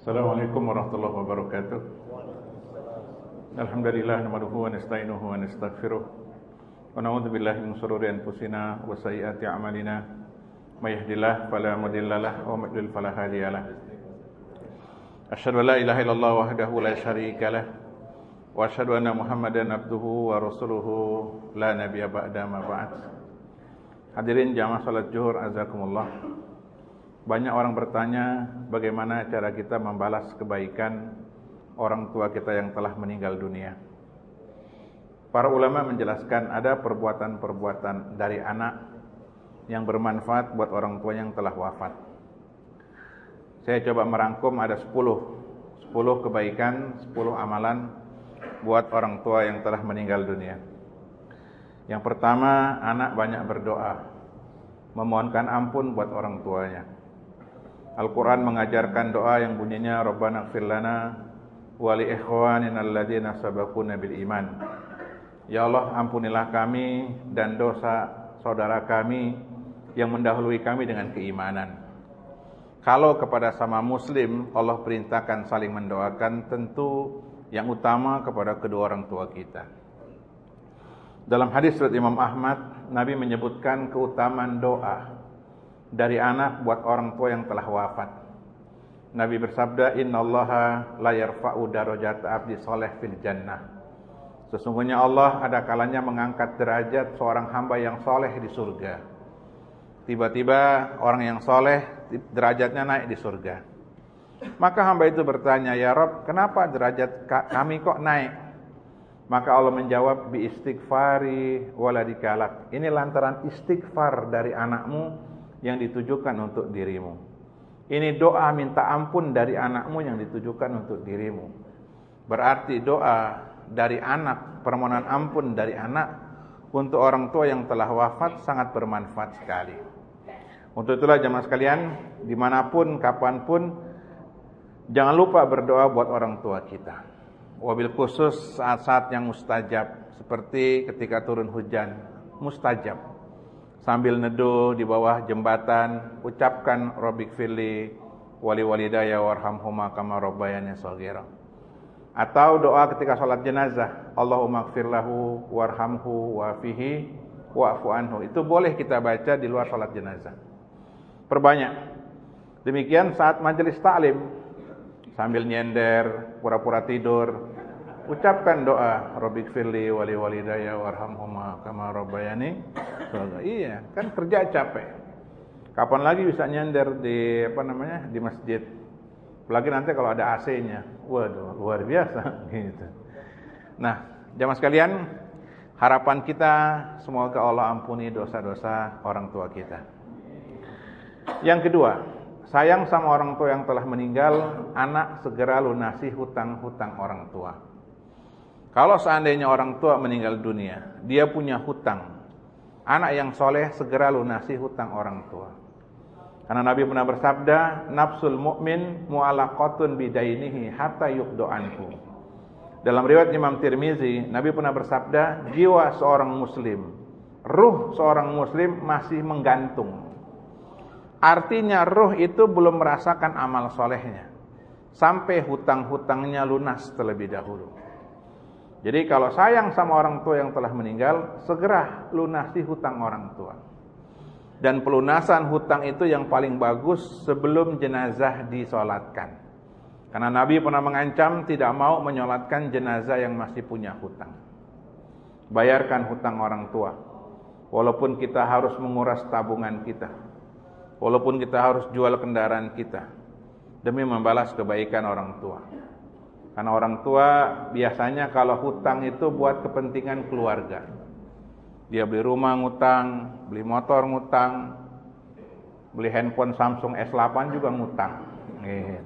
Assalamualaikum warahmatullahi wabarakatuh. Alhamdulillah nahmaduhu wa nasta'inuhu wa nastaghfiruh wa na'udzu billahi min shururi anfusina wa sayyiati a'malina. May yahdihillahu fala mudhillalah wa may yudlil fala hadiyalah. Asyhadu an la ilaha illallah wahdahu la syarika lah wa asyhadu anna Muhammadan abduhu wa rasuluhu la nabiyya ba'da ma ba'd. Hadirin jamaah salat zuhur azakumullah. Banyak orang bertanya bagaimana cara kita membalas kebaikan orang tua kita yang telah meninggal dunia. Para ulama menjelaskan ada perbuatan-perbuatan dari anak yang bermanfaat buat orang tua yang telah wafat. Saya coba merangkum ada 10 kebaikan, 10 amalan buat orang tua yang telah meninggal dunia. Yang pertama, anak banyak berdoa, memohonkan ampun buat orang tuanya. Al-Quran mengajarkan doa yang bunyinya Rabbana ighfir lana wa li ikhwanina alladzina sabaquna bil iman. Ya Allah, ampunilah kami dan dosa saudara kami yang mendahului kami dengan keimanan. Kalau kepada sama muslim Allah perintahkan saling mendoakan, tentu yang utama kepada kedua orang tua kita. Dalam hadis riwayat Imam Ahmad, Nabi menyebutkan keutamaan doa dari anak buat orang tua yang telah wafat. Nabi bersabda, innallaha la yarfa'u darajata abdi sholih fil jannah. Sesungguhnya Allah ada kalanya mengangkat derajat seorang hamba yang soleh di surga. Tiba-tiba orang yang soleh derajatnya naik di surga. Maka hamba itu bertanya, ya Rabb, kenapa derajat kami kok naik? Maka Allah menjawab, bi istighfari waladikalak. Ini lantaran istighfar dari anakmu yang ditujukan untuk dirimu. Ini doa minta ampun dari anakmu yang ditujukan untuk dirimu. Berarti doa dari anak, permohonan ampun dari anak untuk orang tua yang telah wafat sangat bermanfaat sekali. Untuk itulah jemaah sekalian, dimanapun, kapanpun, jangan lupa berdoa buat orang tua kita. Wabil khusus saat-saat yang mustajab, seperti ketika turun hujan, mustajab. Sambil neduh di bawah jembatan, ucapkan Rabbighfirli wali walidayya warhamhuma kama rabbayani shaghira. Atau doa ketika salat jenazah, Allahumma ighfir lahu warhamhu wa'fihi wa'fu anhu. Itu boleh kita baca di luar salat jenazah. Perbanyak. Demikian saat majelis taklim, sambil nyender, pura-pura tidur, ucapkan doa Rabbighfirli wali walidayya warhamhuma kama rabbayani. Iya, kan kerja capek. Kapan lagi bisa nyender di di masjid? Apalagi nanti kalau ada AC-nya. Waduh, luar biasa gitu. Nah, jamaah sekalian, harapan kita semoga Allah ampuni dosa-dosa orang tua kita. Yang kedua, sayang sama orang tua yang telah meninggal, anak segera lunasi hutang-hutang orang tua. Kalau seandainya orang tua meninggal dunia, dia punya hutang, anak yang soleh segera lunasi hutang orang tua. Karena Nabi pernah bersabda, nafsul mu'min mu'alaqatun bidainihi hatta yuqdo anhu. Dalam riwayat Imam Tirmizi, Nabi pernah bersabda, jiwa seorang muslim, ruh seorang muslim masih menggantung. Artinya ruh itu belum merasakan amal solehnya sampai hutang-hutangnya lunas terlebih dahulu. Jadi kalau sayang sama orang tua yang telah meninggal, segera lunasi hutang orang tua. Dan pelunasan hutang itu yang paling bagus sebelum jenazah disolatkan. Karena Nabi pernah mengancam tidak mau menyolatkan jenazah yang masih punya hutang. Bayarkan hutang orang tua. Walaupun kita harus menguras tabungan kita. Walaupun kita harus jual kendaraan kita. Demi membalas kebaikan orang tua. Karena orang tua biasanya kalau hutang itu buat kepentingan keluarga. Dia beli rumah ngutang, beli motor ngutang, beli handphone Samsung S8 juga ngutang. Gitu.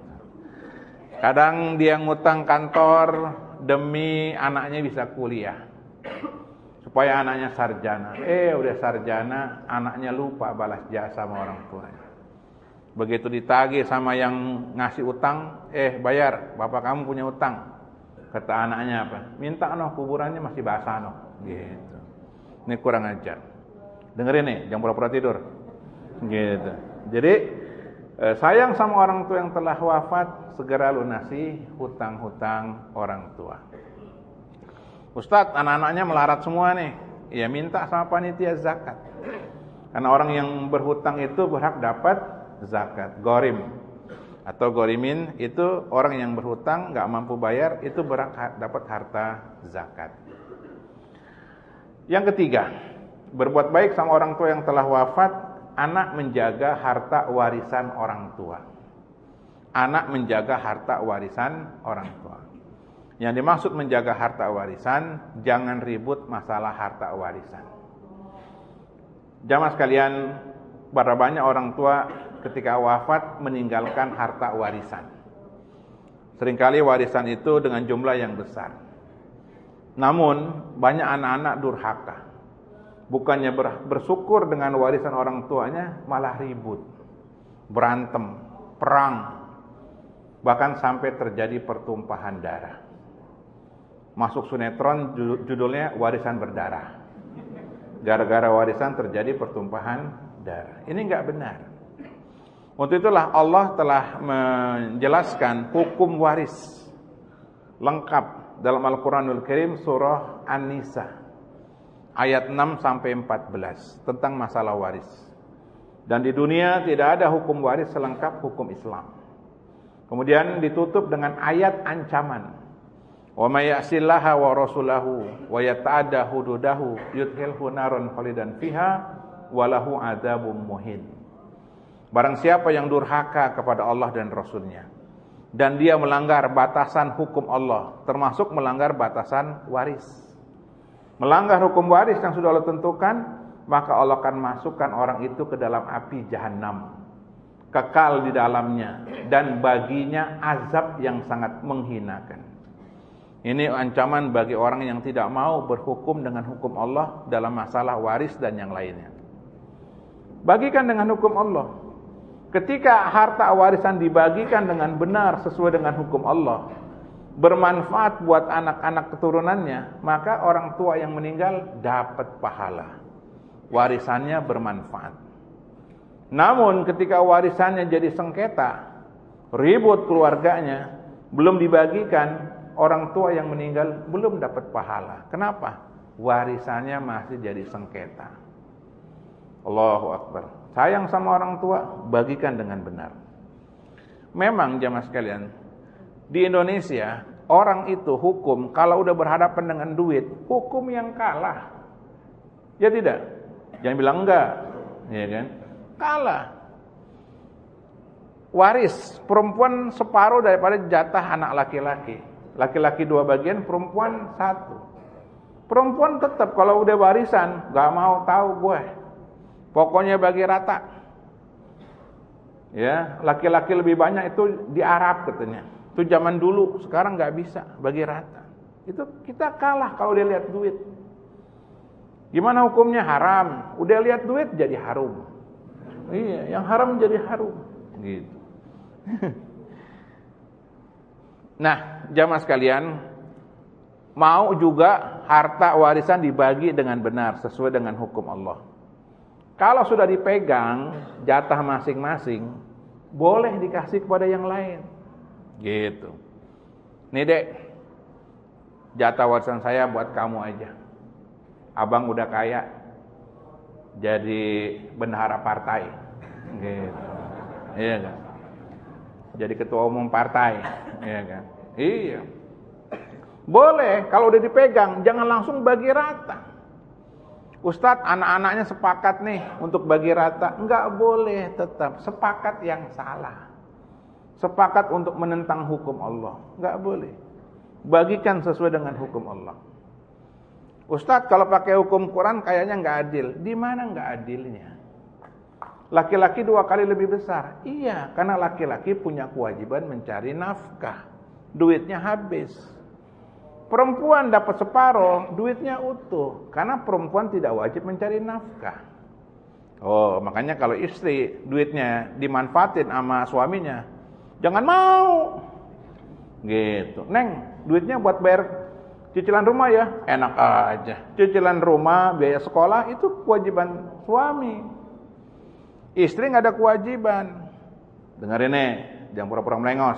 Kadang dia ngutang kantor demi anaknya bisa kuliah. Supaya anaknya sarjana. Udah sarjana, anaknya lupa balas jasa sama orang tuanya. Begitu ditagih sama yang ngasih utang, bayar, bapak kamu punya utang. Kata anaknya apa? Minta kuburannya masih basah gitu. Ini kurang ajar. Dengerin nih, jangan pura-pura tidur. Gitu. Jadi Sayang sama orang tua yang telah wafat, segera lunasi hutang-hutang orang tua. Ustadz, anak-anaknya melarat semua nih. Ya minta sama panitia zakat. Karena orang yang berhutang itu berhak dapat zakat. Ghorim atau ghorimin itu orang yang berhutang gak mampu bayar, itu berhak dapat harta zakat. Yang ketiga, berbuat baik sama orang tua yang telah wafat. Anak menjaga harta warisan orang tua. Anak menjaga harta warisan orang tua. Yang dimaksud menjaga harta warisan, jangan ribut masalah harta warisan. Jamaah sekalian, pada banyak orang tua ketika wafat meninggalkan harta warisan. Seringkali warisan itu dengan jumlah yang besar. Namun banyak anak-anak durhaka. Bukannya bersyukur dengan warisan orang tuanya, malah ribut, berantem, perang, bahkan sampai terjadi pertumpahan darah. Masuk sinetron judulnya Warisan Berdarah. Gara-gara warisan terjadi pertumpahan darah. Ini enggak benar. Untuk itulah Allah telah menjelaskan hukum waris lengkap dalam Al-Quranul Karim surah An-Nisa ayat 6 sampai 14 tentang masalah waris. Dan di dunia tidak ada hukum waris selengkap hukum Islam. Kemudian ditutup dengan ayat ancaman. Wa may ya'sillaha wa rasulahu wa yata'adda hududahu yudkhilhu naran khalidan fiha wa lahu adzabun muhin. Barang siapa yang durhaka kepada Allah dan Rasulnya, dan dia melanggar batasan hukum Allah, termasuk melanggar batasan waris, melanggar hukum waris yang sudah Allah tentukan, maka Allah akan masukkan orang itu ke dalam api jahanam, kekal di dalamnya, dan baginya azab yang sangat menghinakan. Ini ancaman bagi orang yang tidak mau berhukum dengan hukum Allah dalam masalah waris dan yang lainnya. Bagikan dengan hukum Allah. Ketika harta warisan dibagikan dengan benar sesuai dengan hukum Allah, bermanfaat buat anak-anak keturunannya, maka orang tua yang meninggal dapat pahala. Warisannya bermanfaat. Namun ketika warisannya jadi sengketa, ribut keluarganya, belum dibagikan, orang tua yang meninggal belum dapat pahala. Kenapa? Warisannya masih jadi sengketa. Allahu Akbar. Sayang sama orang tua, bagikan dengan benar. Memang jamaah sekalian, di Indonesia orang itu hukum kalau udah berhadapan dengan duit, hukum yang kalah. Ya tidak? Jangan bilang enggak, ya kan? Kalah. Waris perempuan separuh daripada jatah anak laki-laki. Laki-laki 2 bagian, perempuan 1. Perempuan tetap kalau udah warisan gak mau tahu gue. Pokoknya bagi rata. Ya, laki-laki lebih banyak itu di Arab katanya. Itu zaman dulu, sekarang gak bisa bagi rata. Itu kita kalah kalau dia lihat duit. Gimana hukumnya? Haram. Udah lihat duit jadi harum. Iya, yang haram jadi harum. Gitu. Nah, jamaah sekalian, mau juga harta warisan dibagi dengan benar sesuai dengan hukum Allah. Kalau sudah dipegang jatah masing-masing, boleh dikasih kepada yang lain. Gitu. Nih Dek, jatah warisan saya buat kamu aja. Abang udah kaya, jadi bendahara partai. Gitu. Iya kan? Jadi ketua umum partai, iya kan? Iya. Boleh kalau udah dipegang, jangan langsung bagi rata. Ustadz, anak-anaknya sepakat nih untuk bagi rata. Enggak boleh, tetap sepakat yang salah. Sepakat untuk menentang hukum Allah. Enggak boleh. Bagikan sesuai dengan hukum Allah. Ustadz, kalau pakai hukum Quran kayaknya enggak adil. Di mana enggak adilnya? Laki-laki 2 kali lebih besar. Iya, karena laki-laki punya kewajiban mencari nafkah. Duitnya habis. Perempuan dapat separuh, duitnya utuh. Karena perempuan tidak wajib mencari nafkah. Oh, makanya kalau istri duitnya dimanfaatin sama suaminya, jangan mau. Gitu. Neng, duitnya buat bayar cicilan rumah ya? Enak aja. Cicilan rumah, biaya sekolah itu kewajiban suami. Istri nggak ada kewajiban. Dengerin nih, jangan pura-pura melengos.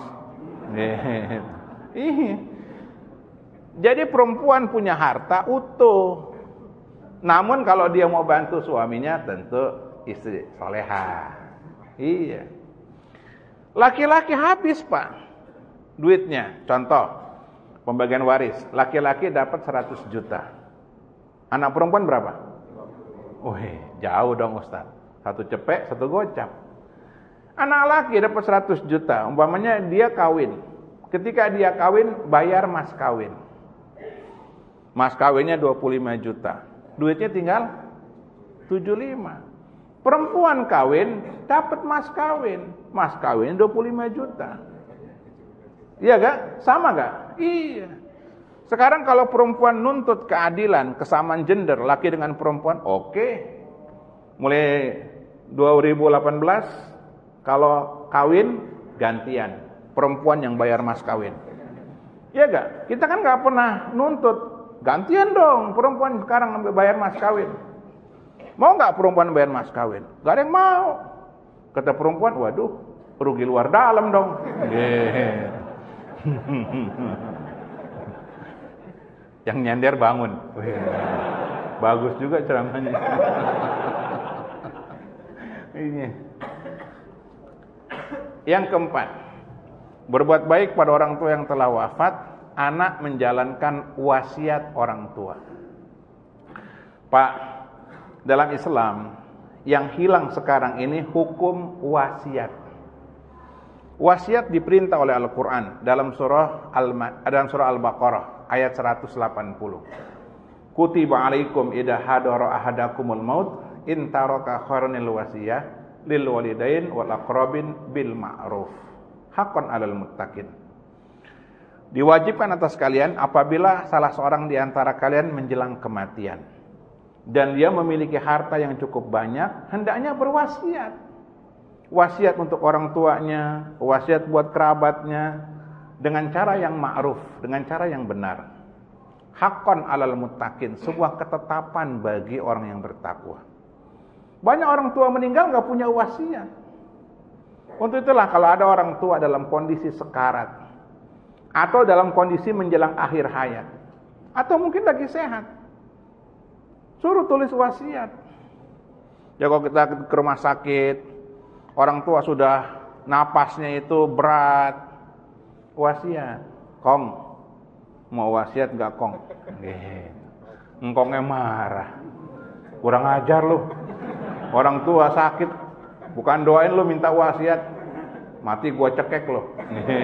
Jadi perempuan punya harta utuh. Namun kalau dia mau bantu suaminya tentu istri soleha. Iya. Laki-laki habis Pak duitnya. Contoh pembagian waris. Laki-laki dapat 100 juta. Anak perempuan berapa? Wih, jauh dong Ustaz. Satu cepek, satu gocap. Anak laki dapat 100 juta. Umpamanya dia kawin. Ketika dia kawin, bayar mas kawin. Mas kawinnya 25 juta. Duitnya tinggal 75. Perempuan kawin dapat mas kawin. Mas kawin 25 juta. Iya gak? Sama gak? Iya. Sekarang kalau perempuan nuntut keadilan, kesamaan gender, laki dengan perempuan, oke. Mulai 2018 kalau kawin gantian. Perempuan yang bayar mas kawin. Iya gak? Kita kan gak pernah nuntut. Gantian dong perempuan sekarang bayar mas kawin. Mau gak perempuan bayar mas kawin? Gak ada yang mau. Kata perempuan, waduh, rugi luar dalam dong. Yang nyender bangun. Bagus juga ceramahnya. Ini. Yang keempat, berbuat baik pada orang tua yang telah wafat. Anak menjalankan wasiat orang tua. Pak, dalam Islam yang hilang sekarang ini hukum wasiat. Wasiat diperintah oleh Al-Quran dalam surah Al-Baqarah ayat 180. Kutiba alaikum idza hadara ahadakumul maut in taraka khairanil wasiyah lil walidain wal aqrabin bil ma'ruf. Haqqan 'alal muttaqin. Diwajibkan atas kalian apabila salah seorang di antara kalian menjelang kematian dan dia memiliki harta yang cukup banyak, hendaknya berwasiat. Wasiat untuk orang tuanya, wasiat buat kerabatnya dengan cara yang ma'ruf, dengan cara yang benar. Haqqan 'alal muttaqin, sebuah ketetapan bagi orang yang bertakwa. Banyak orang tua meninggal enggak punya wasiat. Untuk itulah kalau ada orang tua dalam kondisi sekarat atau dalam kondisi menjelang akhir hayat, atau mungkin lagi sehat, suruh tulis wasiat. Ya kalau kita ke rumah sakit, orang tua sudah napasnya itu berat, wasiat. Kong, mau wasiat gak Kong? Engkongnya marah, kurang ajar lu. Orang tua sakit, bukan doain lu minta wasiat, mati gua cekek loh.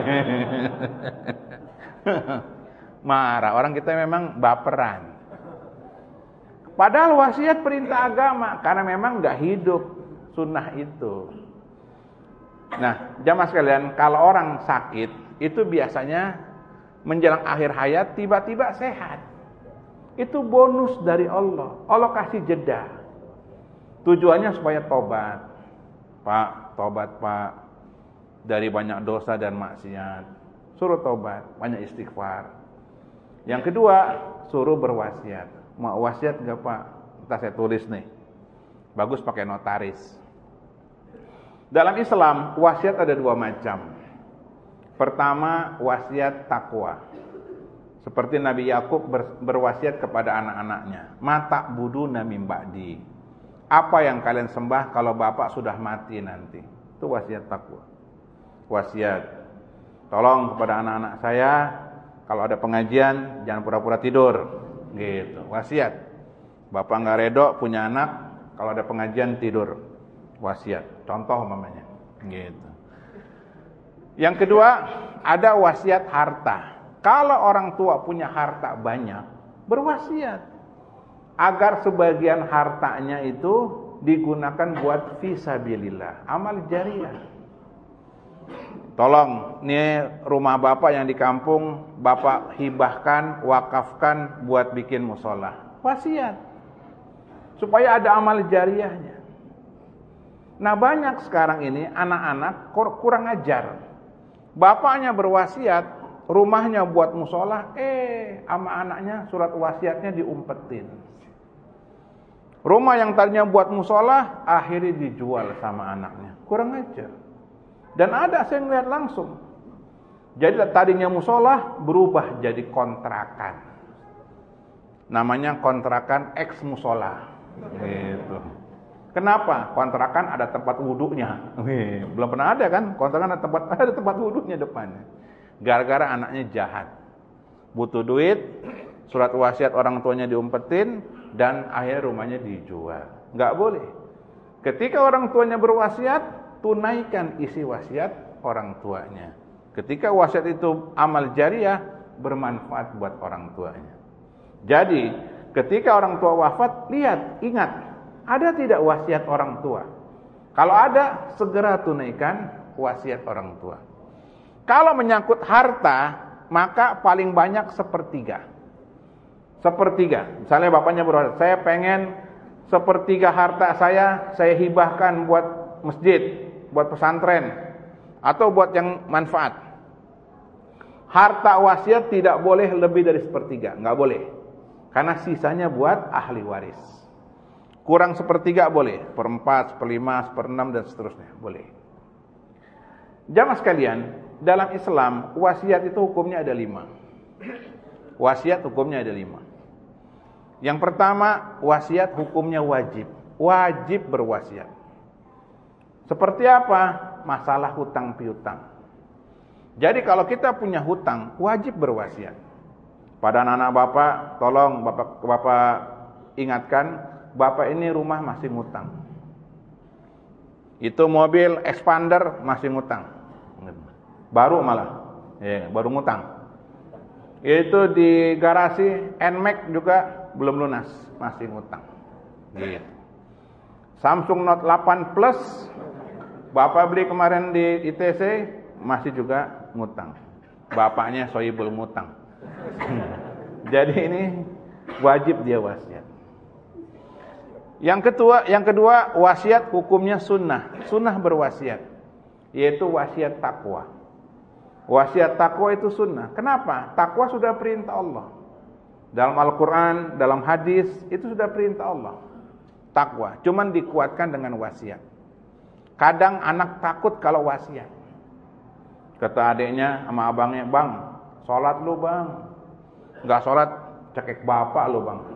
Marah. Orang kita memang baperan. Padahal wasiat perintah agama, karena memang gak hidup sunnah itu. Nah, jamaah sekalian, kalau orang sakit itu biasanya menjelang akhir hayat tiba-tiba sehat. Itu bonus dari Allah. Allah kasih jeda. Tujuannya supaya tobat. Pak, tobat Pak, dari banyak dosa dan maksiat. Suruh tobat, banyak istighfar. Yang kedua, suruh berwasiat. Mau wasiat enggak Pak? Entah saya tulis nih. Bagus pakai notaris. Dalam Islam, wasiat ada dua macam. Pertama, wasiat takwa. Seperti Nabi Yakub berwasiat kepada anak-anaknya. Mata buduna mim ba'di. Apa yang kalian sembah kalau bapak sudah mati nanti? Itu wasiat takwa. Wasiat. Tolong kepada anak-anak saya, kalau ada pengajian jangan pura-pura tidur. Gitu, wasiat. Bapak enggak redho punya anak, kalau ada pengajian tidur. Wasiat. Contoh umpamanya. Gitu. Yang kedua, ada wasiat harta. Kalau orang tua punya harta banyak, berwasiat agar sebagian hartanya itu digunakan buat fisabilillah, amal jariah. Tolong, nih rumah bapak yang di kampung, bapak hibahkan, wakafkan buat bikin musola. Wasiat. Supaya ada amal jariahnya. Nah banyak sekarang ini anak-anak kurang ajar. Bapaknya berwasiat, rumahnya buat musola, sama anaknya surat wasiatnya diumpetin. Rumah yang tadinya buat musola, akhirnya dijual sama anaknya. Kurang ajar. Dan ada saya ngeliat langsung. Jadi tadinya musola berubah jadi kontrakan. Namanya kontrakan ex musola. Gitu. Kenapa? Kontrakan ada tempat wudhunya. Belum pernah ada kan? Kontrakan ada tempat wudhunya depannya. Gara-gara anaknya jahat. Butuh duit, surat wasiat orang tuanya diumpetin, dan akhirnya rumahnya dijual. Nggak boleh. Ketika orang tuanya berwasiat, tunaikan isi wasiat orang tuanya. Ketika wasiat itu amal jariah, bermanfaat buat orang tuanya. Jadi, ketika orang tua wafat, ingat, ada tidak wasiat orang tua? Kalau ada, segera tunaikan wasiat orang tua. Kalau menyangkut harta, maka paling banyak sepertiga. Misalnya bapaknya berwasiat, saya pengen sepertiga harta saya hibahkan buat masjid, buat pesantren, atau buat yang manfaat. Harta wasiat tidak boleh lebih dari sepertiga, nggak boleh. Karena sisanya buat ahli waris. Kurang sepertiga boleh, 1/4, 1/5, 1/6 dan seterusnya, boleh. Jamaah sekalian, dalam Islam wasiat itu hukumnya ada 5. Wasiat hukumnya ada 5. Yang pertama, wasiat hukumnya wajib. Wajib berwasiat. Seperti apa? Masalah hutang piutang. Jadi kalau kita punya hutang, wajib berwasiat. Pada anak-anak bapak, tolong bapak ingatkan, bapak ini rumah masih ngutang. Itu mobil expander masih ngutang. Baru malah, baru ngutang. Itu di garasi NMAX juga belum lunas, masih ngutang. Gitu. Samsung Note 8 Plus, bapak beli kemarin di ITC, masih juga ngutang. Bapaknya sohibul ngutang. Jadi ini wajib dia wasiat. Yang kedua wasiat hukumnya sunnah. Sunnah berwasiat, yaitu wasiat takwa. Wasiat takwa itu sunnah. Kenapa? Takwa sudah perintah Allah. Dalam Al-Quran, dalam hadis, itu sudah perintah Allah. Takwa, cuman dikuatkan dengan wasiat. Kadang anak takut kalau wasiat. Kata adiknya sama abangnya, bang, sholat lu bang. Nggak sholat, cekek bapak lu bang.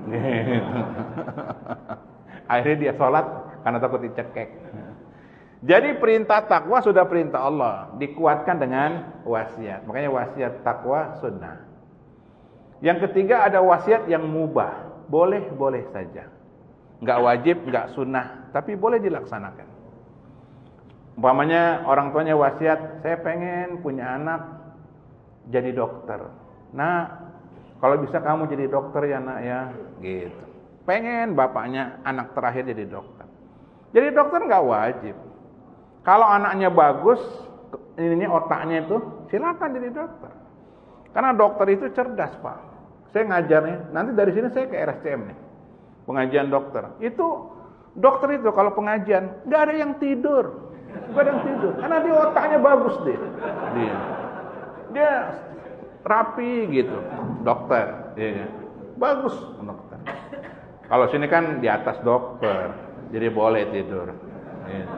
Akhirnya dia sholat karena takut dicekek. Jadi perintah takwa sudah perintah Allah, dikuatkan dengan wasiat. Makanya wasiat takwa sunnah. Yang ketiga ada wasiat yang mubah, boleh saja. Nggak wajib, nggak sunnah, tapi boleh dilaksanakan. Umpamanya orang tuanya wasiat, saya pengen punya anak jadi dokter. Nah, kalau bisa kamu jadi dokter ya nak ya, gitu. Pengen bapaknya anak terakhir jadi dokter. Jadi dokter nggak wajib. Kalau anaknya bagus, ini otaknya itu, silakan jadi dokter. Karena dokter itu cerdas pak. Saya ngajarnya, nanti dari sini saya ke RSCM nih, pengajian dokter. Itu dokter itu kalau pengajian nggak ada yang tidur, karena dia otaknya bagus deh. Dia rapi gitu, dokter. Dia bagus dokter. Kalau sini kan di atas dokter, jadi boleh tidur. Gitu.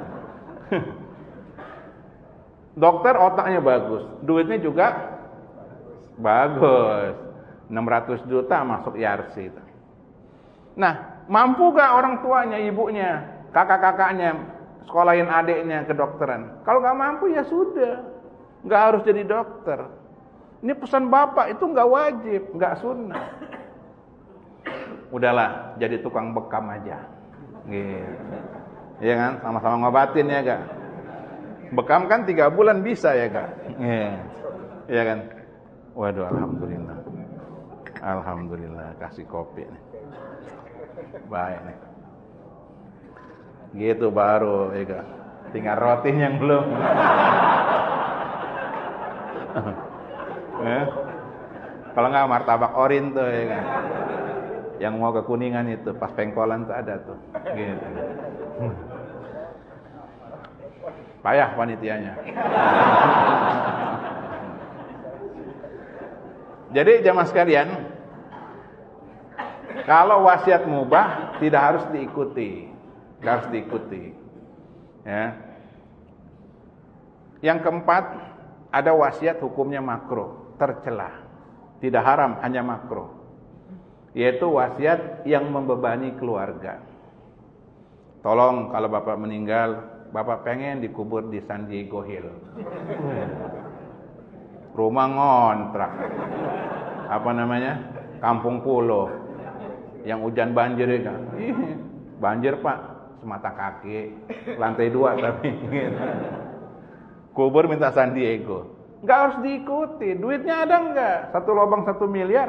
Dokter otaknya bagus, duitnya juga bagus, 600 juta masuk YRC itu. Nah, mampu gak orang tuanya, ibunya, kakak-kakaknya sekolahin adiknya kedokteran? Kalau gak mampu ya sudah, gak harus jadi dokter. Ini pesan bapak, itu gak wajib, gak sunnah. Udahlah, jadi tukang bekam aja. Gitu. Iya kan, sama-sama ngobatin ya kak. Bekam kan 3 bulan bisa ya kak. Iya kan. Waduh, alhamdulillah kasih kopi nih. Baik nih. Gitu baru ya kak. Tinggal rotinya yang belum. Kalau nggak martabak orin tuh ya kan. Yang mau ke Kuningan itu pas pengkolan tuh ada tuh. Gitu. Payah panitianya. Jadi jamaah sekalian, kalau wasiat mubah tidak harus diikuti. Ya. Yang keempat, ada wasiat hukumnya makruh, tercela. Tidak haram, hanya makruh. Yaitu wasiat yang membebani keluarga. Tolong kalau bapak meninggal, bapak pengen dikubur di San Diego Hill. Rumah ngontrak. Apa namanya? Kampung Pulo. Yang hujan banjir ya. Banjir pak, semata kaki. Lantai 2 tapi. Kubur minta San Diego. Nggak harus diikuti. Duitnya ada nggak? 1 lubang 1 miliar.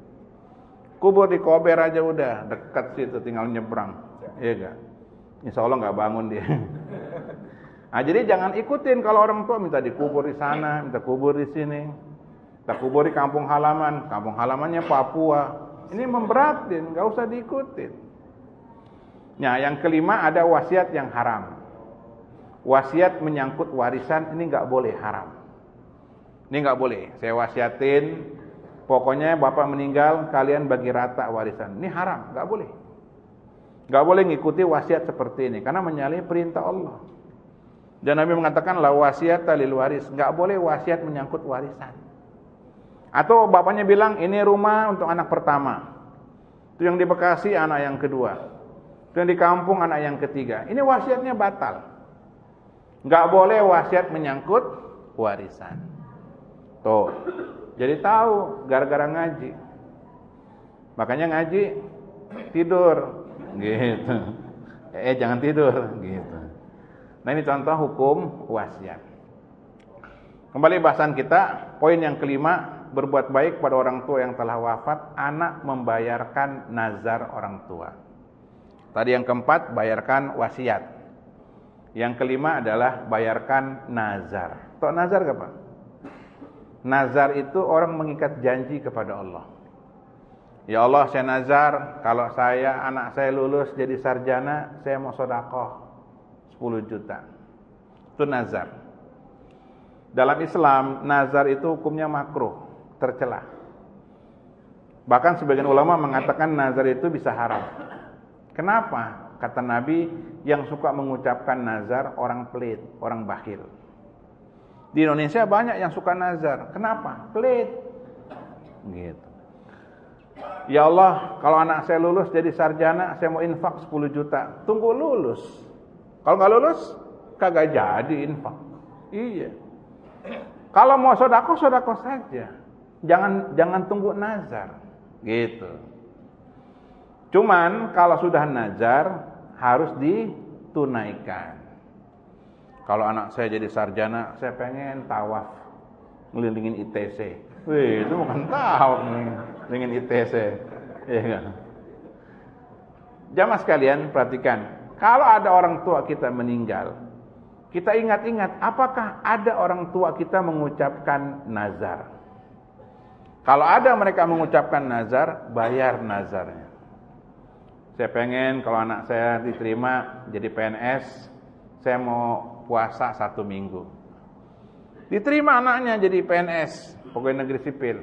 Kubur di Kober aja udah. Dekat situ tinggal nyebrang. Iya nggak? Insya Allah nggak bangun dia. Nah, jadi jangan ikutin kalau orang tua minta dikubur di sana, minta kubur di sini, minta kubur di kampung halaman, kampung halamannya Papua. Ini memberatin, nggak usah diikutin. Nah, yang kelima ada wasiat yang haram. Wasiat menyangkut warisan ini nggak boleh, haram. Ini nggak boleh. Saya wasiatin, pokoknya bapak meninggal kalian bagi rata warisan. Ini haram, nggak boleh. Nggak boleh ngikuti wasiat seperti ini karena menyalahi perintah Allah. Dan Nabi mengatakan la wasiata lil waris, enggak boleh wasiat menyangkut warisan. Atau bapaknya bilang ini rumah untuk anak pertama. Itu yang di Bekasi anak yang kedua. Itu yang di kampung anak yang ketiga. Ini wasiatnya batal. Enggak boleh wasiat menyangkut warisan. Tuh. Jadi tahu gara-gara ngaji. Makanya ngaji tidur gitu. Jangan tidur gitu. Nah ini contoh hukum wasiat. Kembali bahasan kita, poin yang kelima, berbuat baik pada orang tua yang telah wafat, anak membayarkan nazar orang tua. Tadi yang keempat, bayarkan wasiat. Yang kelima adalah bayarkan nazar. Tok nazar apa? Nazar itu orang mengikat janji kepada Allah. Ya Allah, saya nazar kalau anak saya lulus jadi sarjana, saya mau sedekah 10 juta. Itu nazar. Dalam Islam, nazar itu hukumnya makruh, tercela. Bahkan sebagian ulama mengatakan nazar itu bisa haram. Kenapa? Kata Nabi, yang suka mengucapkan nazar orang pelit, orang bakhil. Di Indonesia banyak yang suka nazar. Kenapa? Pelit. Gitu. Ya Allah, kalau anak saya lulus jadi sarjana, saya mau infak 10 juta. Tunggu lulus. Kalau nggak lulus, kagak jadi infak. Iya. Kalau mau sedekah saja. Jangan tunggu nazar. Gitu. Cuman kalau sudah nazar harus ditunaikan. Kalau anak saya jadi sarjana, saya pengen tawaf ngelilingin ITC. Wih, itu bukan tawaf ngelilingin ITC. Iya kan? Jamaah sekalian, perhatikan. Kalau ada orang tua kita meninggal, kita ingat-ingat apakah ada orang tua kita mengucapkan nazar. Kalau ada mereka mengucapkan nazar, bayar nazarnya. Saya pengen kalau anak saya diterima jadi PNS, saya mau puasa 1 minggu. Diterima anaknya jadi PNS, pegawai negeri sipil.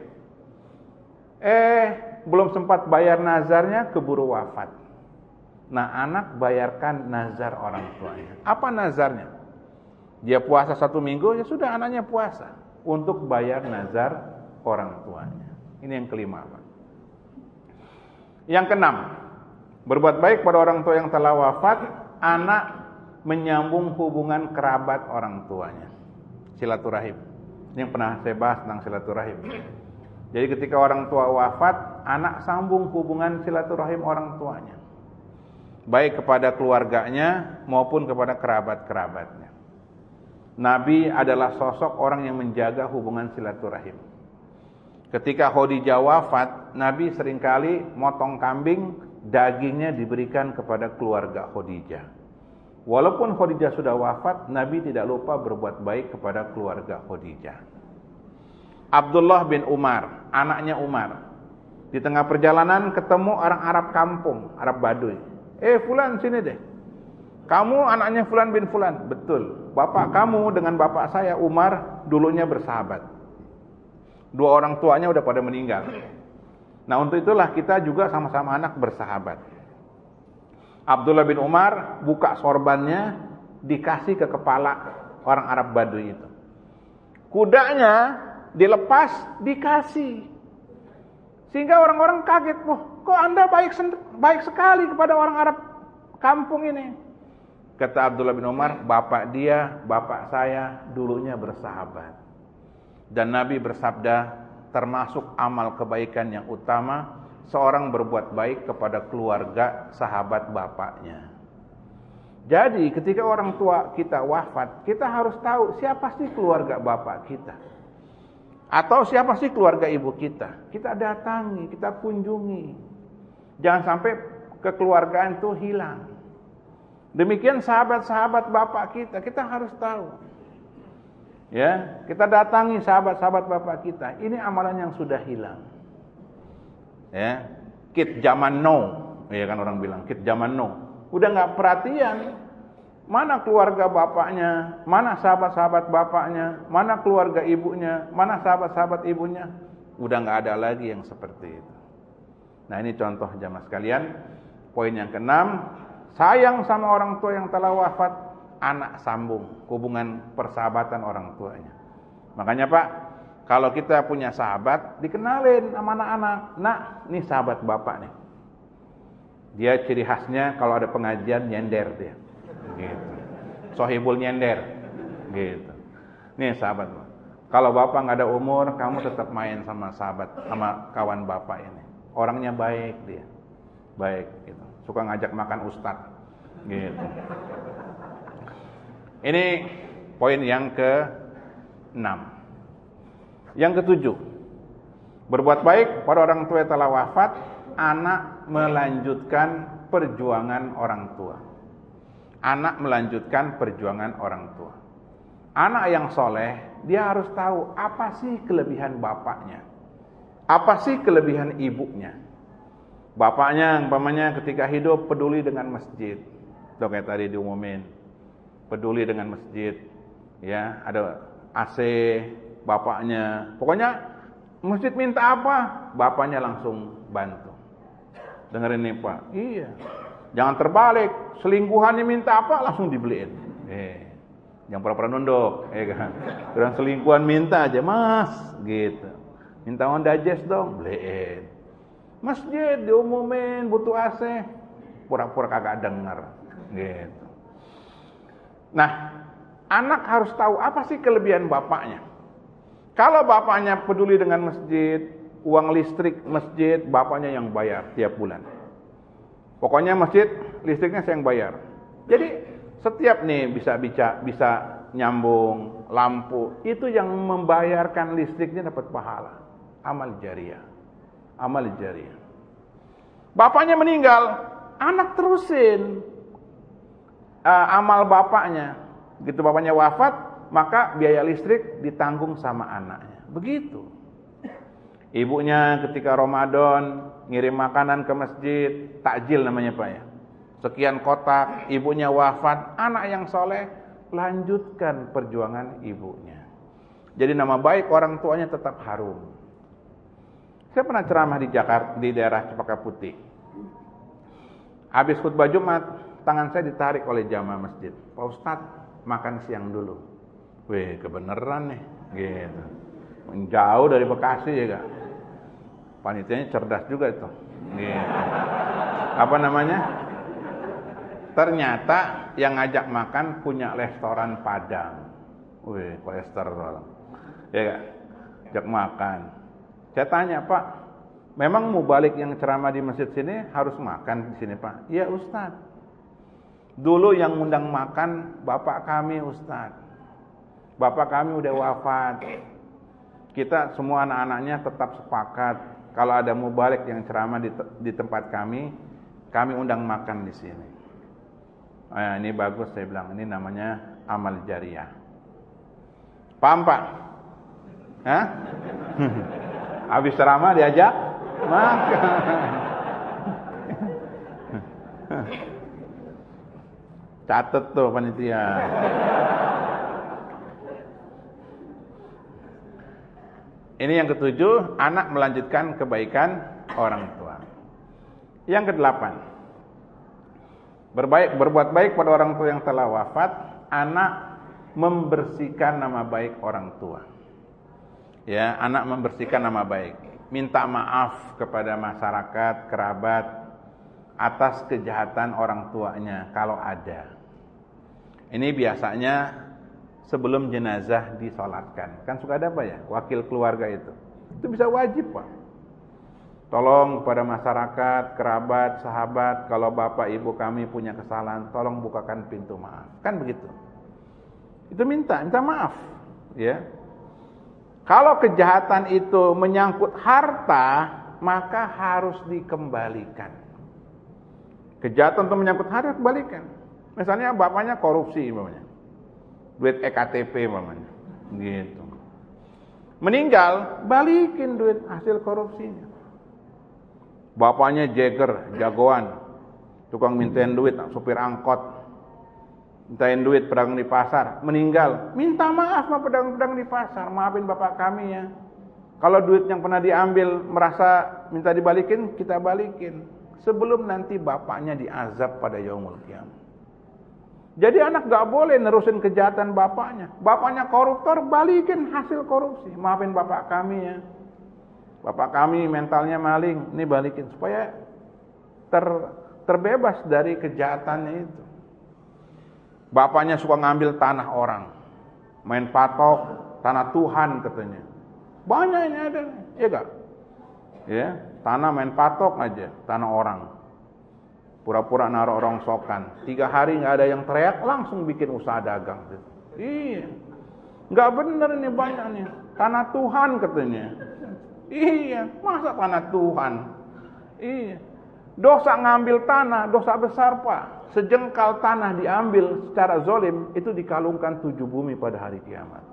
Belum sempat bayar nazarnya, keburu wafat. Nah, anak bayarkan nazar orang tuanya. Apa nazarnya? Dia puasa 1 minggu, ya sudah anaknya puasa untuk bayar nazar orang tuanya. Ini yang kelima, Pak. Yang keenam, berbuat baik pada orang tua yang telah wafat, anak menyambung hubungan kerabat orang tuanya. Silaturahim. Ini yang pernah saya bahas tentang silaturahim. Jadi ketika orang tua wafat, anak sambung hubungan silaturahim orang tuanya. Baik kepada keluarganya maupun kepada kerabat-kerabatnya. Nabi adalah sosok orang yang menjaga hubungan silaturahim. Ketika Khadijah wafat, Nabi seringkali motong kambing, dagingnya diberikan kepada keluarga Khadijah. Walaupun Khadijah sudah wafat, Nabi tidak lupa berbuat baik kepada keluarga Khadijah. Abdullah bin Umar, anaknya Umar, di tengah perjalanan ketemu orang Arab kampung, Arab Baduy. Fulan sini deh. Kamu anaknya Fulan bin Fulan. Betul. Bapak kamu dengan bapak saya Umar dulunya bersahabat. 2 orang tuanya udah pada meninggal. Nah, untuk itulah kita juga sama-sama anak bersahabat. Abdullah bin Umar buka sorbannya, dikasih ke kepala orang Arab Baduy itu. Kudanya dilepas, dikasih. Sehingga orang-orang kaget, wah, kok Anda baik sekali kepada orang Arab kampung ini. Kata Abdullah bin Umar, bapak saya dulunya bersahabat. Dan Nabi bersabda, termasuk amal kebaikan yang utama, seorang berbuat baik kepada keluarga sahabat bapaknya. Jadi ketika orang tua kita wafat, kita harus tahu siapa sih keluarga bapak kita. Atau siapa sih keluarga ibu kita. Kita datangi, kita kunjungi. Jangan sampai kekeluargaan itu hilang. Demikian sahabat-sahabat bapak kita harus tahu. Ya, kita datangi sahabat-sahabat bapak kita. Ini amalan yang sudah hilang. Ya, kid zaman now, ya kan orang bilang kid zaman now. Udah nggak perhatian mana keluarga bapaknya, mana sahabat-sahabat bapaknya, mana keluarga ibunya, mana sahabat-sahabat ibunya. Udah nggak ada lagi yang seperti itu. Nah, ini contoh jamaah sekalian. Poin yang keenam, sayang sama orang tua yang telah wafat, anak sambung hubungan persahabatan orang tuanya. Makanya Pak, kalau kita punya sahabat, dikenalin sama anak-anak. Nak, ini sahabat bapak nih. Dia ciri khasnya kalau ada pengajian nyender dia. Gitu. Sohibul nyender. Gitu. Nih sahabat. Kalau bapak nggak ada umur, kamu tetap main sama kawan bapak ini. Orangnya baik dia. Baik gitu. Suka ngajak makan ustadz. Gitu. Ini poin yang ke-6. Yang ke-7. Berbuat baik pada orang tua yang telah wafat, anak melanjutkan perjuangan orang tua. Anak melanjutkan perjuangan orang tua. Anak yang soleh, dia harus tahu apa sih kelebihan bapaknya. Apa sih kelebihan ibunya. Bapaknya, umpamanya ketika hidup peduli dengan masjid. Itu kayak tadi diumumin. Peduli dengan masjid. Ya, ada AC, bapaknya. Pokoknya masjid minta apa, bapaknya langsung bantu. Dengerin nih Pak. Iya. Jangan terbalik, selingkuhannya minta apa langsung dibeliin. Jangan pura-pura nunduk, kan. Kurang selingkuhan minta aja, Mas, gitu. Minta Honda Jazz dong, beliin. Masjid diumumin butuh AC, pura-pura kagak denger, gitu. Nah, anak harus tahu apa sih kelebihan bapaknya. Kalau bapaknya peduli dengan masjid, uang listrik masjid bapaknya yang bayar tiap bulan. Pokoknya masjid listriknya saya yang bayar. Jadi setiap nih bisa nyambung lampu, itu yang membayarkan listriknya dapat pahala. Amal jariah. Amal jariah. Bapaknya meninggal, anak terusin amal bapaknya. Begitu bapaknya wafat, maka biaya listrik ditanggung sama anaknya. Begitu. Ibunya ketika Ramadan ngirim makanan ke masjid, takjil namanya Pak ya. Sekian kotak, ibunya wafat, anak yang soleh lanjutkan perjuangan ibunya. Jadi nama baik orang tuanya tetap harum. Saya pernah ceramah di Jakarta, di daerah Cempaka Putih. Habis khutbah Jumat, tangan saya ditarik oleh jamaah masjid. Pak Ustadz, makan siang dulu. Wih, kebeneran nih, gitu. Jauh dari Bekasi ya Kak. Panitianya cerdas juga itu. Gitu. Apa namanya? Ternyata yang ngajak makan punya restoran Padang. Wih, kolesterol. Ya Kak, ajak makan. Saya tanya, Pak, memang mubalik yang ceramah di masjid sini harus makan di sini, Pak? Iya, Ustaz. Dulu yang undang makan bapak kami, Ustaz. Bapak kami udah wafat. Kita semua anak-anaknya tetap sepakat kalau ada mubalik yang ceramah di tempat kami undang makan di sini. Nah, ini bagus saya bilang, ini namanya amal jariah. Paham Pak? Hah? Habis ceramah diajak makan. Catat tuh panitia. Ini yang ketujuh, anak melanjutkan kebaikan orang tua. Yang kedelapan, berbuat baik pada orang tua yang telah wafat, anak membersihkan nama baik orang tua. Ya, anak membersihkan nama baik, minta maaf kepada masyarakat, kerabat atas kejahatan orang tuanya kalau ada. Ini biasanya sebelum jenazah disolatkan. Kan suka ada apa ya? Wakil keluarga itu bisa wajib, Pak. Tolong kepada masyarakat, kerabat, sahabat, kalau bapak ibu kami punya kesalahan, tolong bukakan pintu maaf. Kan begitu. Itu minta maaf, ya. Kalau kejahatan itu menyangkut harta, maka harus dikembalikan. Kejahatan itu menyangkut harta, kembalikan. Misalnya bapaknya korupsi, umpamanya. Duit EKTP, umpamanya. Gitu. Meninggal, balikin duit hasil korupsinya. Bapaknya jeger, jagoan, tukang mintain duit, supir angkot, mintain duit pedagang di pasar, meninggal, minta maaf sama pedagang-pedagang di pasar, maafin bapak kami ya. Kalau duit yang pernah diambil merasa minta dibalikin, kita balikin sebelum nanti bapaknya diazab pada yaumul qiyamah. Jadi anak gak boleh nerusin kejahatan bapaknya. Bapaknya koruptor, balikin hasil korupsi, maafin bapak kami ya. Bapak kami mentalnya maling, ini balikin supaya terbebas dari kejahatannya itu. Bapaknya suka ngambil tanah orang, main patok, tanah Tuhan katanya. Banyak ini ada, ya gak? Ya, tanah main patok aja, tanah orang. Pura-pura naruh rongsokan. 3 hari nggak ada yang teriak, langsung bikin usaha dagang. Iya, nggak bener ini banyak nih. Tanah Tuhan katanya. Iya, masa tanah Tuhan? Iya, dosa ngambil tanah, dosa besar Pak. Sejengkal tanah diambil secara zolim, itu dikalungkan 7 bumi pada hari kiamat.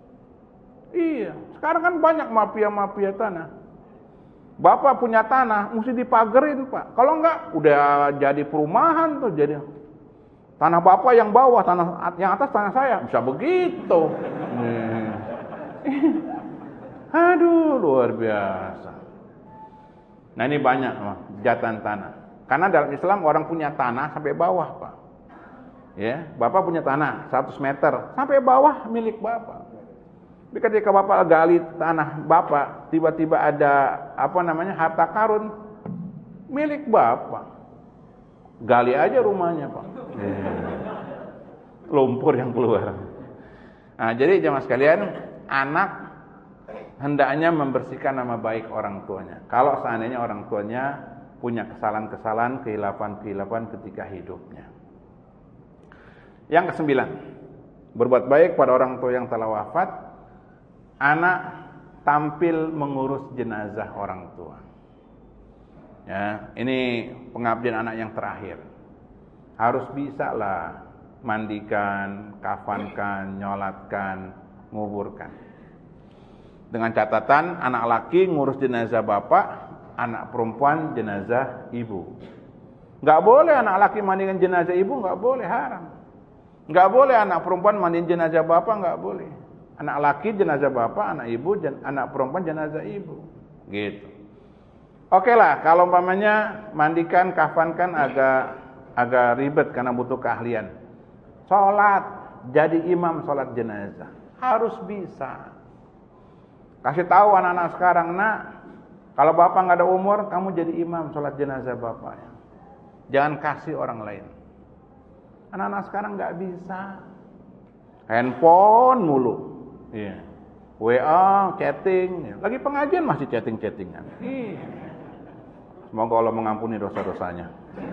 Iya, sekarang kan banyak mafia-mafia tanah. Bapak punya tanah, mesti dipagerin Pak. Kalau enggak, udah jadi perumahan tuh jadi. Tanah Bapak yang bawah, tanah yang atas tanah saya. Bisa begitu. Aduh, luar biasa. Nah ini banyak jatan tanah. Karena dalam Islam orang punya tanah sampai bawah Pak. Ya, Bapak punya tanah 100 meter sampai bawah milik Bapak. Tapi ketika Bapak gali tanah Bapak, tiba-tiba ada harta karun milik Bapak. Gali aja rumahnya Pak. Lumpur yang keluar. Nah, jadi jemaah sekalian, anak hendaknya membersihkan nama baik orang tuanya. Kalau seandainya orang tuanya punya kesalahan-kesalahan, kehilafan-kehilafan ketika hidupnya. Yang ke-9, berbuat baik pada orang tua yang telah wafat. Anak tampil mengurus jenazah orang tua. Ya, ini pengabdian anak yang terakhir. Harus bisa lah mandikan, kafankan, nyolatkan, nguburkan. Dengan catatan anak laki ngurus jenazah bapak, anak perempuan jenazah ibu. Enggak boleh anak laki mandikan jenazah ibu, enggak boleh, haram. Enggak boleh anak perempuan mandiin jenazah bapak, enggak boleh. Anak laki jenazah bapak, anak ibu, anak perempuan jenazah ibu. Gitu. Oke lah, kalau umpamanya mandikan, kafankan agak ribet karena butuh keahlian. Sholat, jadi imam sholat jenazah. Harus bisa. Kasih tahu anak-anak sekarang, nak, kalau bapak nggak ada umur, kamu jadi imam sholat jenazah bapaknya. Jangan kasih orang lain. Anak-anak sekarang nggak bisa. Handphone mulu. Iya. WA, chatting. Lagi pengajian masih chatting-chattingan. Iya. Semoga Allah mengampuni dosa-dosanya.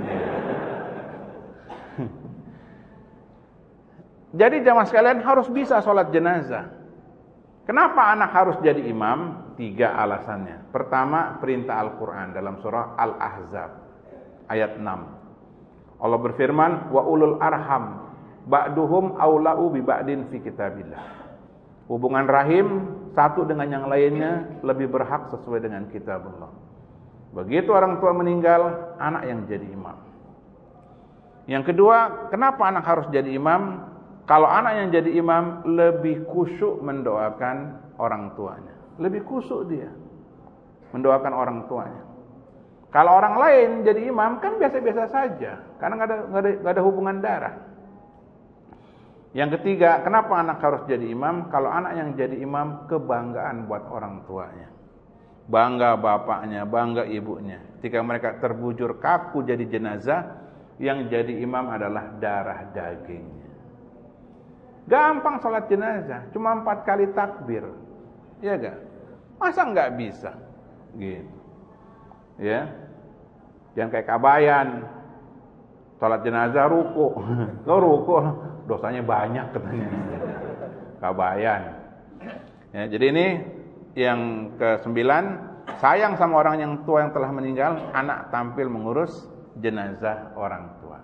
Jadi jamaah sekalian harus bisa sholat jenazah. Kenapa anak harus jadi imam? 3 alasannya. Pertama, perintah Al-Quran dalam surah Al-Ahzab ayat 6. Allah berfirman, wa ulul arham ba'duhum aula'u bi ba'din fi kitabillah. Hubungan rahim satu dengan yang lainnya lebih berhak sesuai dengan kitabullah. Begitu orang tua meninggal, anak yang jadi imam. Yang kedua, kenapa anak harus jadi imam? Kalau anak yang jadi imam lebih khusyuk mendoakan orang tuanya. Lebih khusyuk dia mendoakan orang tuanya. Kalau orang lain jadi imam kan biasa-biasa saja, karena nggak ada hubungan darah. Yang ketiga, kenapa anak harus jadi imam? Kalau anak yang jadi imam, kebanggaan buat orang tuanya. Bangga bapaknya, bangga ibunya. Ketika mereka terbujur kaku jadi jenazah, yang jadi imam adalah darah dagingnya. Gampang sholat jenazah, cuma 4 kali takbir. Iya gak? Masa nggak bisa? Gitu. Ya. Jangan kayak kabayan. Sholat jenazah ruku. Lo ruku, dosanya banyak katanya. Kabayan. Ya, jadi ini yang ke-9, sayang sama orang yang tua yang telah meninggal, anak tampil mengurus jenazah orang tua.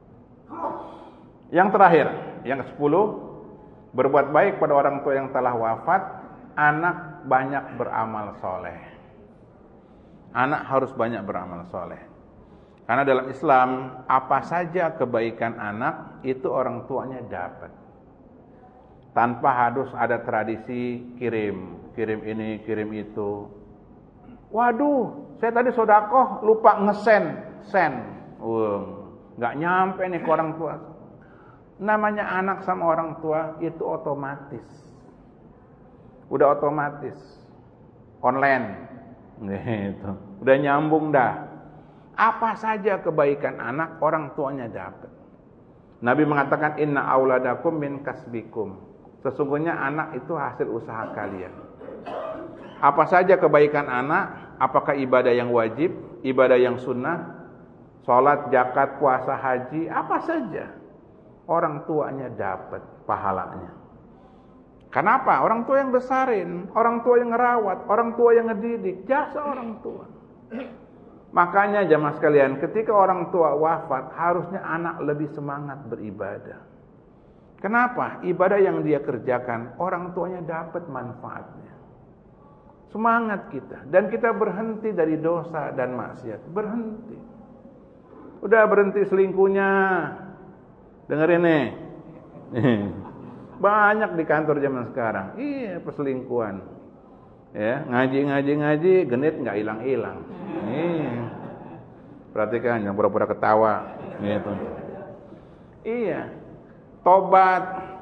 Yang terakhir, yang ke-10, berbuat baik pada orang tua yang telah wafat, anak banyak beramal soleh. Anak harus banyak beramal soleh. Karena dalam Islam, apa saja kebaikan anak, itu orang tuanya dapat. Tanpa harus ada tradisi kirim ini, kirim itu. Waduh, saya tadi sedekah lupa sen. Nggak nyampe nih ke orang tua. Namanya anak sama orang tua itu otomatis. Udah otomatis. Online. Gitu. Udah nyambung dah. Apa saja kebaikan anak, orang tuanya dapat. Nabi mengatakan, inna auladakum min kasbikum. Sesungguhnya anak itu hasil usaha kalian. Apa saja kebaikan anak, apakah ibadah yang wajib, ibadah yang sunnah, sholat, zakat, puasa, haji, apa saja, orang tuanya dapat pahalanya. Kenapa? Orang tua yang besarin, orang tua yang ngerawat, orang tua yang ngedidik, jasa orang tua. Makanya jamaah sekalian, ketika orang tua wafat, harusnya anak lebih semangat beribadah. Kenapa? Ibadah yang dia kerjakan, orang tuanya dapat manfaatnya. Semangat kita. Dan kita berhenti dari dosa dan maksiat. Berhenti. Udah berhenti selingkuhnya. Dengerin nih. Banyak di kantor zaman sekarang. Iya, perselingkuhan. Ya, ngaji, genit nggak hilang-hilang. Perhatikan, yang pura-pura ketawa. Gitu. Iya. Tobat,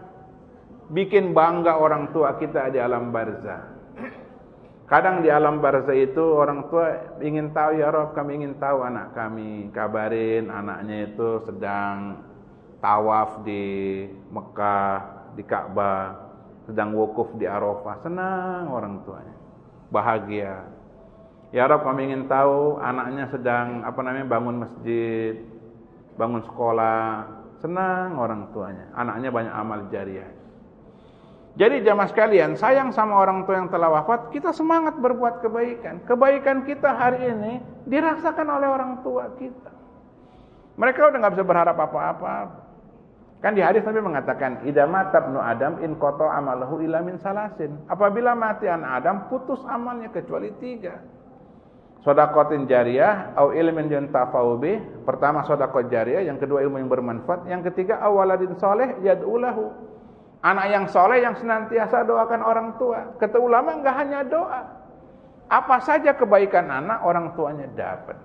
bikin bangga orang tua kita di alam barzah. Kadang di alam barzah itu orang tua ingin tahu, ya Rob, kami ingin tahu anak kami. Kabarin anaknya itu sedang tawaf di Mekah, di Ka'bah, sedang wukuf di Arafah. Senang orang tuanya, bahagia. Ya Rob, kami ingin tahu anaknya sedang bangun masjid, bangun sekolah. Senang orang tuanya, anaknya banyak amal jariah. Jadi jamaah sekalian, sayang sama orang tua yang telah wafat, kita semangat berbuat kebaikan. Kebaikan kita hari ini dirasakan oleh orang tua kita. Mereka udah gak bisa berharap apa-apa. Kan di hadis Nabi mengatakan, idza mata ibnu Adam in qata amalahu illa min salasin. Apabila mati anak Adam, putus amalnya kecuali 3. Shadaqatin jariyah au ilmin yuntafa'u bih. Pertama shadaqah jariyah, yang kedua ilmu yang bermanfaat, yang ketiga awaladin soleh yad'u lahu. Anak yang soleh yang senantiasa doakan orang tua. Kata ulama enggak hanya doa. Apa saja kebaikan anak, orang tuanya dapat.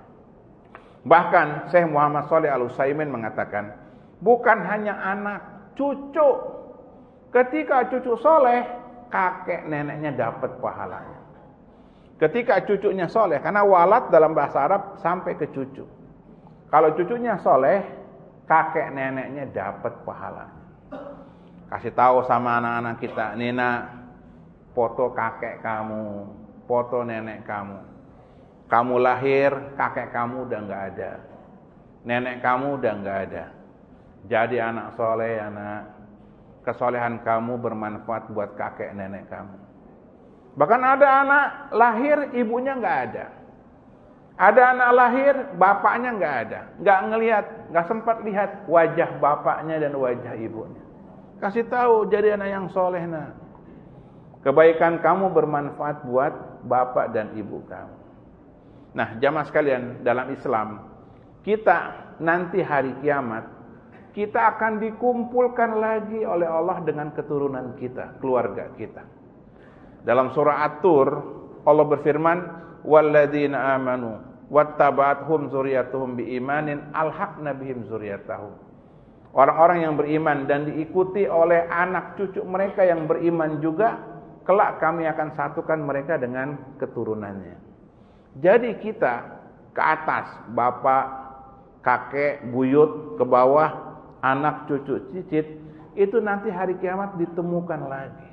Bahkan Syekh Muhammad Shalih Al-Utsaimin mengatakan, bukan hanya anak, cucu. Ketika cucu soleh, kakek neneknya dapat pahalanya. Ketika cucunya soleh, karena walad dalam bahasa Arab sampai ke cucu. Kalau cucunya soleh, kakek neneknya dapat pahalanya. Kasih tahu sama anak-anak kita, Nina, foto kakek kamu, foto nenek kamu. Kamu lahir, kakek kamu udah nggak ada, nenek kamu udah nggak ada. Jadi anak soleh, anak, kesolehan kamu bermanfaat buat kakek nenek kamu. Bahkan ada anak lahir ibunya nggak ada. Ada anak lahir bapaknya nggak ada, nggak sempat lihat wajah bapaknya dan wajah ibunya. Kasih tahu, jadi anak yang soleh nah. Kebaikan kamu bermanfaat buat bapak dan ibu kamu. Nah, jamaah sekalian, dalam Islam kita nanti hari kiamat kita akan dikumpulkan lagi oleh Allah dengan keturunan kita, keluarga kita. Dalam surah At-Tur Allah berfirman, walladzina amanu wattaba'athum dzurriyyatuhum biimanin alhaqna bihim dzurriyyatahum. orang-orang yang beriman dan diikuti oleh anak cucu mereka yang beriman juga, kelak kami akan satukan mereka dengan keturunannya. Jadi kita ke atas, bapak, kakek, buyut, ke bawah, anak, cucu, cicit, itu nanti hari kiamat ditemukan lagi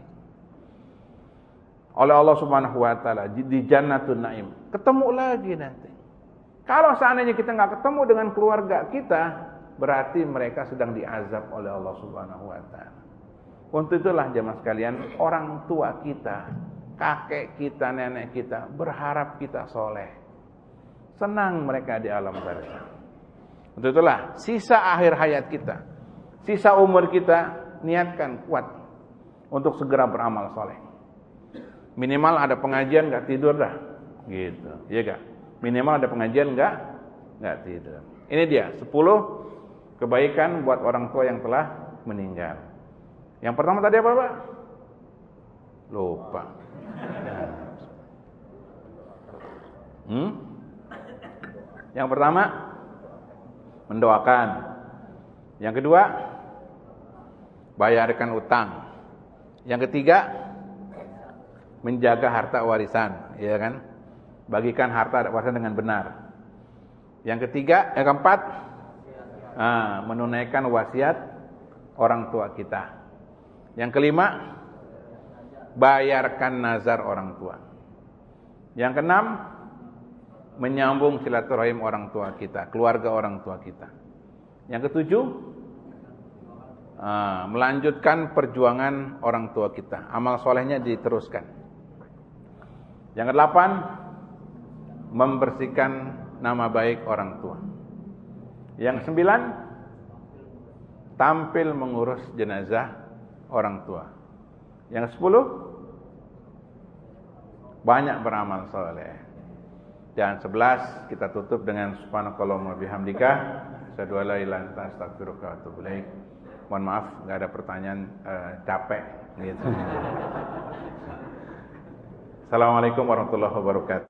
oleh Allah Subhanahu wa taala di Jannatun Naim. Ketemu lagi nanti. Kalau seandainya kita enggak ketemu dengan keluarga kita, berarti mereka sedang diazab oleh Allah Subhanahu wa taala. Untuk itulah jemaah sekalian, orang tua kita, kakek kita, nenek kita berharap kita soleh. Senang mereka di alam barzakh. Untuk itulah sisa akhir hayat kita, sisa umur kita, niatkan kuat untuk segera beramal soleh. Minimal ada pengajian enggak tidur dah, gitu, ya enggak? Minimal ada pengajian enggak tidur. Ini dia 10 kebaikan buat orang tua yang telah meninggal. Yang pertama tadi apa, Pak? Lupa. Yang pertama mendoakan. Yang kedua bayarkan utang. Yang ketiga menjaga harta warisan, ya kan? Bagikan harta warisan dengan benar. Yang keempat menunaikan wasiat orang tua kita. Yang kelima bayarkan nazar orang tua. Yang keenam menyambung silaturahim orang tua kita, keluarga orang tua kita. Yang ketujuh melanjutkan perjuangan orang tua kita, amal solehnya diteruskan. Yang kedelapan membersihkan nama baik orang tua. Yang 9 tampil mengurus jenazah orang tua. Yang 10 banyak beramal soleh. Dan 11 kita tutup dengan subhanakallahumma bihamdika asyhadu an la ilaha illa anta astaghfiruka wa atubu ilaik. Mohon maaf enggak ada pertanyaan, capek gitu. Assalamualaikum warahmatullahi wabarakatuh.